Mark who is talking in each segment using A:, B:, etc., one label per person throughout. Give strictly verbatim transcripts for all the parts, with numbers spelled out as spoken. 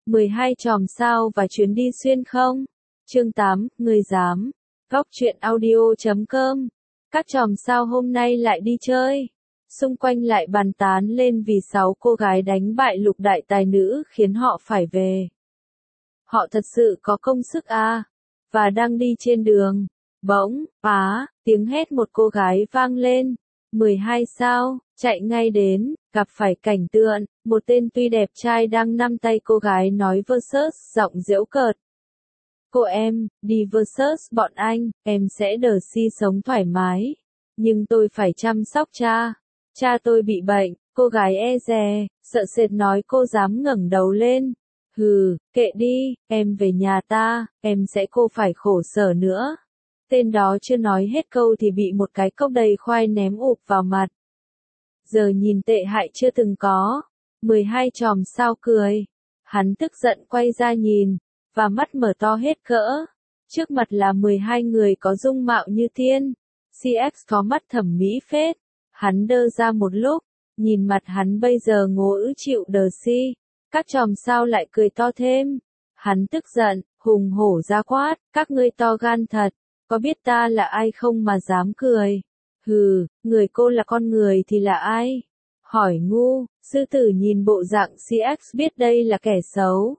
A: mười hai chòm sao và chuyến đi xuyên không? Chương tám, người dám. Góc truyện audio chấm com. Các chòm sao hôm nay lại đi chơi. Xung quanh lại bàn tán lên vì sáu cô gái đánh bại lục đại tài nữ khiến họ phải về. Họ thật sự có công sức à? Và đang đi trên đường. Bỗng, á, tiếng hét một cô gái vang lên. mười hai sao, chạy ngay đến, gặp phải cảnh tượng, một tên tuy đẹp trai đang nắm tay cô gái nói versus, giọng giễu cợt. Cô em, đi versus bọn anh, em sẽ đờ si sống thoải mái. Nhưng tôi phải chăm sóc cha. Cha tôi bị bệnh, cô gái e dè, sợ sệt nói cô dám ngẩng đầu lên. Hừ, kệ đi, em về nhà ta, em sẽ cô phải khổ sở nữa. Tên đó chưa nói hết câu thì bị một cái cốc đầy khoai ném ụp vào mặt. Giờ nhìn tệ hại chưa từng có. mười hai chòm sao cười. Hắn tức giận quay ra nhìn, và mắt mở to hết cỡ. Trước mặt là mười hai người có dung mạo như tiên. xê ích có mắt thẩm mỹ phết. Hắn đơ ra một lúc, nhìn mặt hắn bây giờ ngố ứ chịu đờ si. Các chòm sao lại cười to thêm. Hắn tức giận, hùng hổ ra quát, các ngươi to gan thật. Có biết ta là ai không mà dám cười? Hừ, người cô là con người thì là ai? Hỏi ngu, sư tử nhìn bộ dạng xê ích biết đây là kẻ xấu.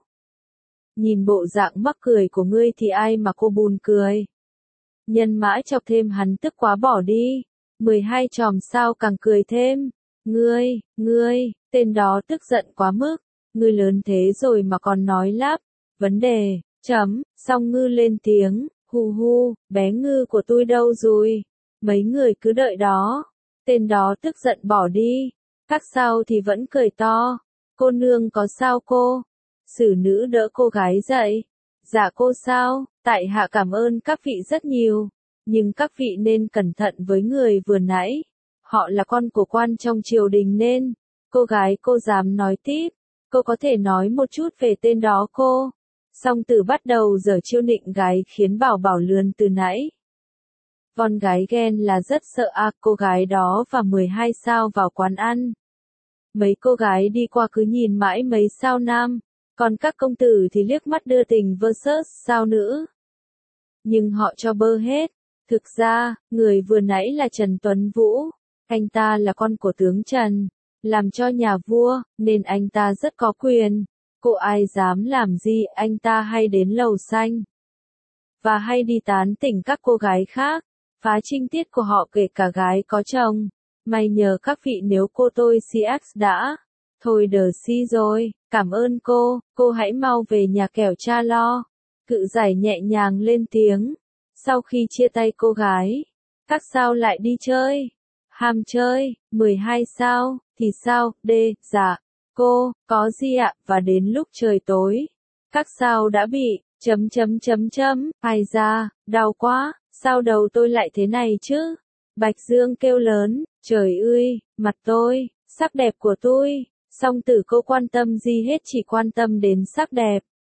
A: Nhìn bộ dạng mắc cười của ngươi thì ai mà cô buồn cười? Nhân mãi chọc thêm hắn tức quá bỏ đi. mười hai chòm sao càng cười thêm. Ngươi, ngươi, tên đó tức giận quá mức. Ngươi lớn thế rồi mà còn nói lắp. Vấn đề, chấm, xong ngư lên tiếng. Hu hu, bé ngư của tôi đâu rồi? Mấy người cứ đợi đó. Tên đó tức giận bỏ đi. Các sao thì vẫn cười to. Cô nương có sao cô? Xử nữ đỡ cô gái dậy. Dạ cô sao? Tại hạ cảm ơn các vị rất nhiều. Nhưng các vị nên cẩn thận với người vừa nãy. Họ là con của quan trong triều đình nên. Cô gái cô dám nói tiếp. Cô có thể nói một chút về tên đó cô. Song Tử bắt đầu giở chiêu nịnh gái khiến Bảo Bảo lườn từ nãy. Con gái ghen là rất sợ à, cô gái đó và mười hai sao vào quán ăn. Mấy cô gái đi qua cứ nhìn mãi mấy sao nam, còn các công tử thì liếc mắt đưa tình versus sao nữ. Nhưng họ cho bơ hết. Thực ra, người vừa nãy là Trần Tuấn Vũ. Anh ta là con của tướng Trần, làm cho nhà vua, nên anh ta rất có quyền. Cô ai dám làm gì, anh ta hay đến lầu xanh. Và hay đi tán tỉnh các cô gái khác. Phá trinh tiết của họ kể cả gái có chồng. May nhờ các vị nếu cô tôi xê ích đã. Thôi đờ si rồi, cảm ơn cô, cô hãy mau về nhà kẻo cha lo. Cự giải nhẹ nhàng lên tiếng. Sau khi chia tay cô gái, các sao lại đi chơi. Ham chơi, mười hai sao, thì sao, đê, dạ. Cô, có gì ạ, và đến lúc trời tối. Các sao đã bị, chấm chấm chấm chấm, ai ra, đau quá, sao đầu tôi lại thế này chứ? Bạch Dương kêu lớn, trời ơi, mặt tôi, sắc đẹp của tôi, song tử cô quan tâm gì hết chỉ quan tâm đến sắc đẹp.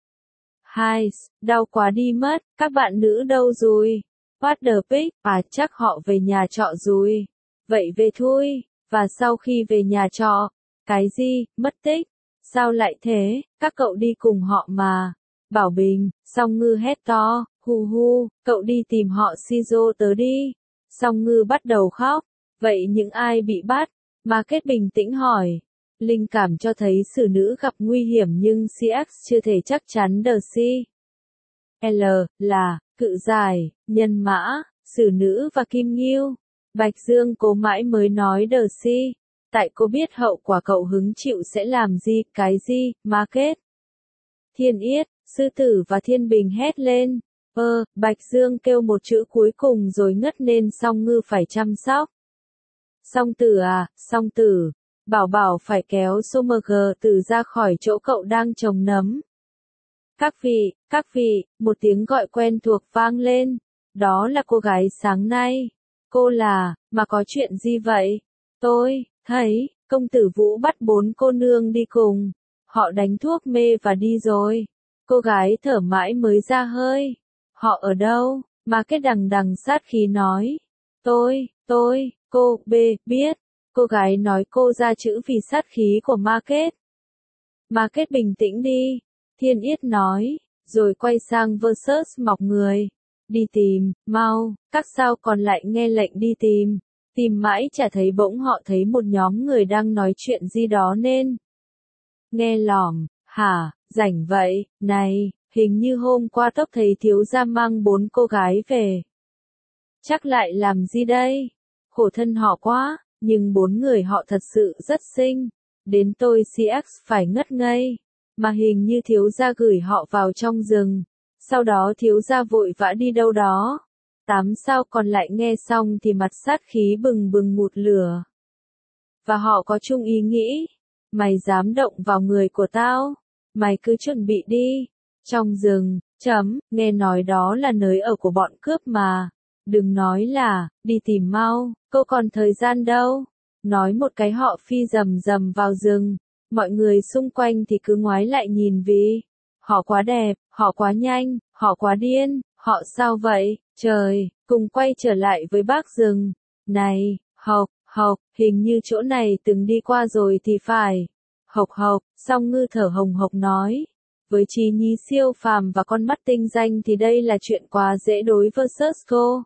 A: Hai, đau quá đi mất, các bạn nữ đâu rồi? What the pick, à chắc họ về nhà trọ rồi. Vậy về thôi, và sau khi về nhà trọ, cái gì, mất tích? Sao lại thế, các cậu đi cùng họ mà. Bảo Bình, Song Ngư hét to, hu hu, cậu đi tìm họ Shizo tớ đi. Song Ngư bắt đầu khóc. Vậy những ai bị bắt? Market bình tĩnh hỏi. Linh cảm cho thấy xử nữ gặp nguy hiểm nhưng xê ích chưa thể chắc chắn đờ si. L, là, cự giải, nhân mã, xử nữ và kim nghiêu. Bạch Dương cố mãi mới nói đờ si. Tại cô biết hậu quả cậu hứng chịu sẽ làm gì, cái gì, Market. Thiên Yết, Sư Tử và Thiên Bình hét lên. Ơ, Bạch Dương kêu một chữ cuối cùng rồi ngất nên Song Ngư phải chăm sóc. Song Tử à, Song Tử. Bảo Bảo phải kéo Sommer Tử ra khỏi chỗ cậu đang trồng nấm. Các vị, các vị, một tiếng gọi quen thuộc vang lên. Đó là cô gái sáng nay. Cô là, mà có chuyện gì vậy? Tôi, thấy, công tử Vũ bắt bốn cô nương đi cùng. Họ đánh thuốc mê và đi rồi. Cô gái thở mãi mới ra hơi. Họ ở đâu? Mà cái đằng đằng sát khí nói. Tôi, tôi, cô, B, biết. Cô gái nói cô ra chữ vì sát khí của Market. Market bình tĩnh đi. Thiên Yết nói, rồi quay sang versus mọc người. Đi tìm, mau, các sao còn lại nghe lệnh đi tìm. Tìm mãi chả thấy, bỗng họ thấy một nhóm người đang nói chuyện gì đó nên nghe lỏm. Hả, rảnh vậy, này, hình như hôm qua tóc thấy thiếu gia mang bốn cô gái về. Chắc lại làm gì đây? Khổ thân họ quá, nhưng bốn người họ thật sự rất xinh. Đến tôi xê ích phải ngất ngây. Mà hình như thiếu gia gửi họ vào trong rừng. Sau đó thiếu gia vội vã đi đâu đó. Tám sao còn lại nghe xong thì mặt sát khí bừng bừng ngụt lửa. Và họ có chung ý nghĩ. Mày dám động vào người của tao? Mày cứ chuẩn bị đi. Trong rừng, chấm, nghe nói đó là nơi ở của bọn cướp mà. Đừng nói là, đi tìm mau, cô còn thời gian đâu. Nói một cái họ phi rầm rầm vào rừng. Mọi người xung quanh thì cứ ngoái lại nhìn vì họ quá đẹp, họ quá nhanh, họ quá điên, họ sao vậy, trời, cùng quay trở lại với bác rừng. Này, Hộc, Hộc, hình như chỗ này từng đi qua rồi thì phải. Hộc Hộc, song ngư thở hồng hộc nói. Với trí nhí siêu phàm và con mắt tinh danh thì đây là chuyện quá dễ đối versus cô.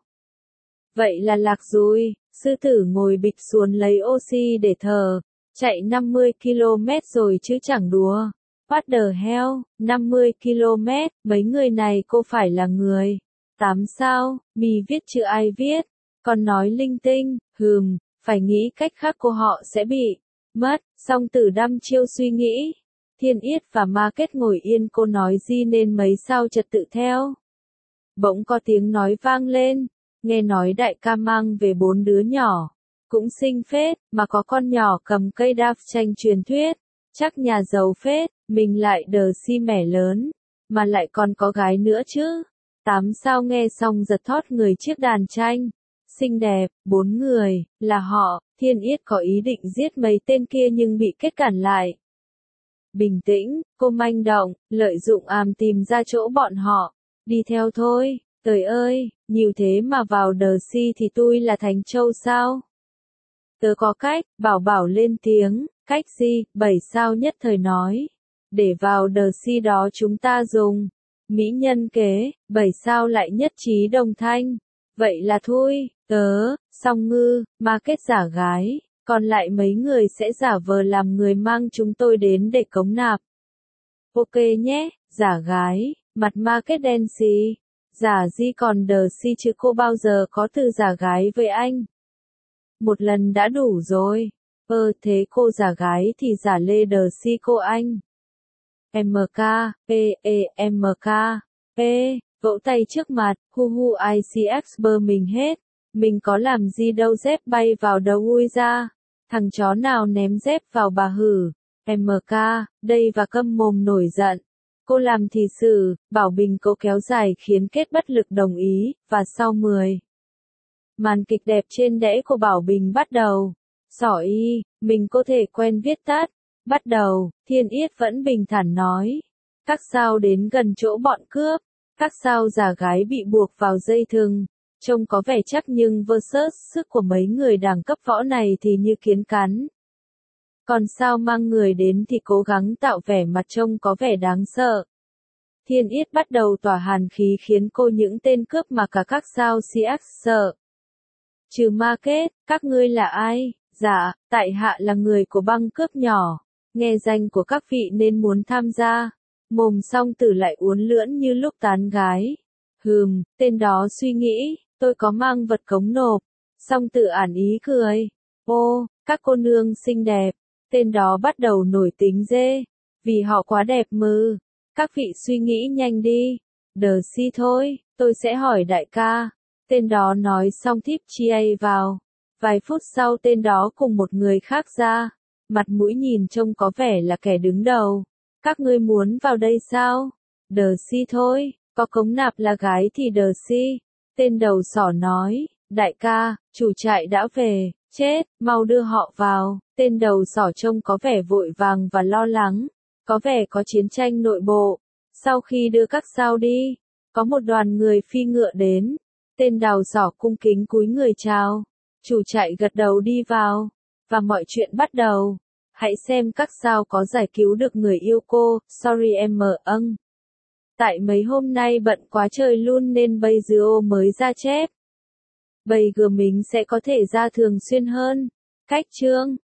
A: Vậy là lạc rồi, sư tử ngồi bịch xuống lấy oxy để thở. Chạy năm mươi ki lô mét rồi chứ chẳng đùa. What the hell, năm mươi ki lô mét, mấy người này cô phải là người. Tám sao, mì viết chứ ai viết. Còn nói linh tinh, hừm, phải nghĩ cách khác cô họ sẽ bị mất. Song tử đăm chiêu suy nghĩ. Thiên Yết và Ma Kết ngồi yên, cô nói gì nên mấy sao trật tự theo. Bỗng có tiếng nói vang lên. Nghe nói đại ca mang về bốn đứa nhỏ. Cũng xinh phết, mà có con nhỏ cầm cây đaf tranh truyền thuyết. Chắc nhà giàu phết, mình lại đờ si mẻ lớn. Mà lại còn có gái nữa chứ. Tám sao nghe xong giật thót người chiếc đàn tranh. Xinh đẹp, bốn người, là họ. Thiên Yết có ý định giết mấy tên kia nhưng bị kết cản lại. Bình tĩnh, cô manh động, lợi dụng àm tìm ra chỗ bọn họ. Đi theo thôi, trời ơi, nhiều thế mà vào đờ si thì tôi là Thánh Châu sao? Tớ có cách, bảo bảo lên tiếng, cách gì, bảy sao nhất thời nói. Để vào đờ si đó chúng ta dùng. Mỹ nhân kế, bảy sao lại nhất trí đồng thanh. Vậy là thôi, tớ, song ngư, Ma Kết giả gái, còn lại mấy người sẽ giả vờ làm người mang chúng tôi đến để cống nạp. Ok nhé, giả gái, mặt Ma Kết đen xì. Giả gì còn đờ si chứ cô bao giờ có từ giả gái với anh. Một lần đã đủ rồi. Ơ thế cô giả gái thì giả lê đờ si cô anh. em ca, P, E, em ca, P, vỗ tay trước mặt, hu hu i xê ích bơ mình hết. Mình có làm gì đâu, dép bay vào đầu ui ra. Thằng chó nào ném dép vào bà hử. em ca, đây và câm mồm nổi giận. Cô làm thì xử, bảo bình cô kéo dài khiến Kết bất lực đồng ý, và sau mười. Màn kịch đẹp trên đẽ của Bảo Bình bắt đầu. Sỏ y, mình có thể quen viết tắt. Bắt đầu, Thiên Yết vẫn bình thản nói. Các sao đến gần chỗ bọn cướp. Các sao giả gái bị buộc vào dây thừng. Trông có vẻ chắc nhưng versus sức của mấy người đẳng cấp võ này thì như kiến cắn. Còn sao mang người đến thì cố gắng tạo vẻ mặt trông có vẻ đáng sợ. Thiên Yết bắt đầu tỏa hàn khí khiến cô những tên cướp mà cả các sao xê ích sợ. Trừ Ma Kết, các ngươi là ai? Dạ, tại hạ là người của băng cướp nhỏ. Nghe danh của các vị nên muốn tham gia. Mồm song tử lại uốn lượn như lúc tán gái. Hừm, tên đó suy nghĩ, tôi có mang vật cống nộp. Song tử ản ý cười. Ô, các cô nương xinh đẹp. Tên đó bắt đầu nổi tính dê. Vì họ quá đẹp mừ. Các vị suy nghĩ nhanh đi. Đờ si thôi, tôi sẽ hỏi đại ca. Tên đó nói xong thiếp chia vào. Vài phút sau tên đó cùng một người khác ra. Mặt mũi nhìn trông có vẻ là kẻ đứng đầu. Các ngươi muốn vào đây sao? Đờ si thôi, có cống nạp là gái thì đờ si. Tên đầu sỏ nói, đại ca, chủ trại đã về, chết, mau đưa họ vào. Tên đầu sỏ trông có vẻ vội vàng và lo lắng. Có vẻ có chiến tranh nội bộ. Sau khi đưa các sao đi, có một đoàn người phi ngựa đến. Tên đầu sỏ cung kính cúi người chào. Chủ trại gật đầu đi vào. Và mọi chuyện bắt đầu. Hãy xem các sao có giải cứu được người yêu cô, sorry em mờ âng. Tại mấy hôm nay bận quá trời luôn nên bây giờ mới ra chép. Bây giờ mình sẽ có thể ra thường xuyên hơn. Cách chương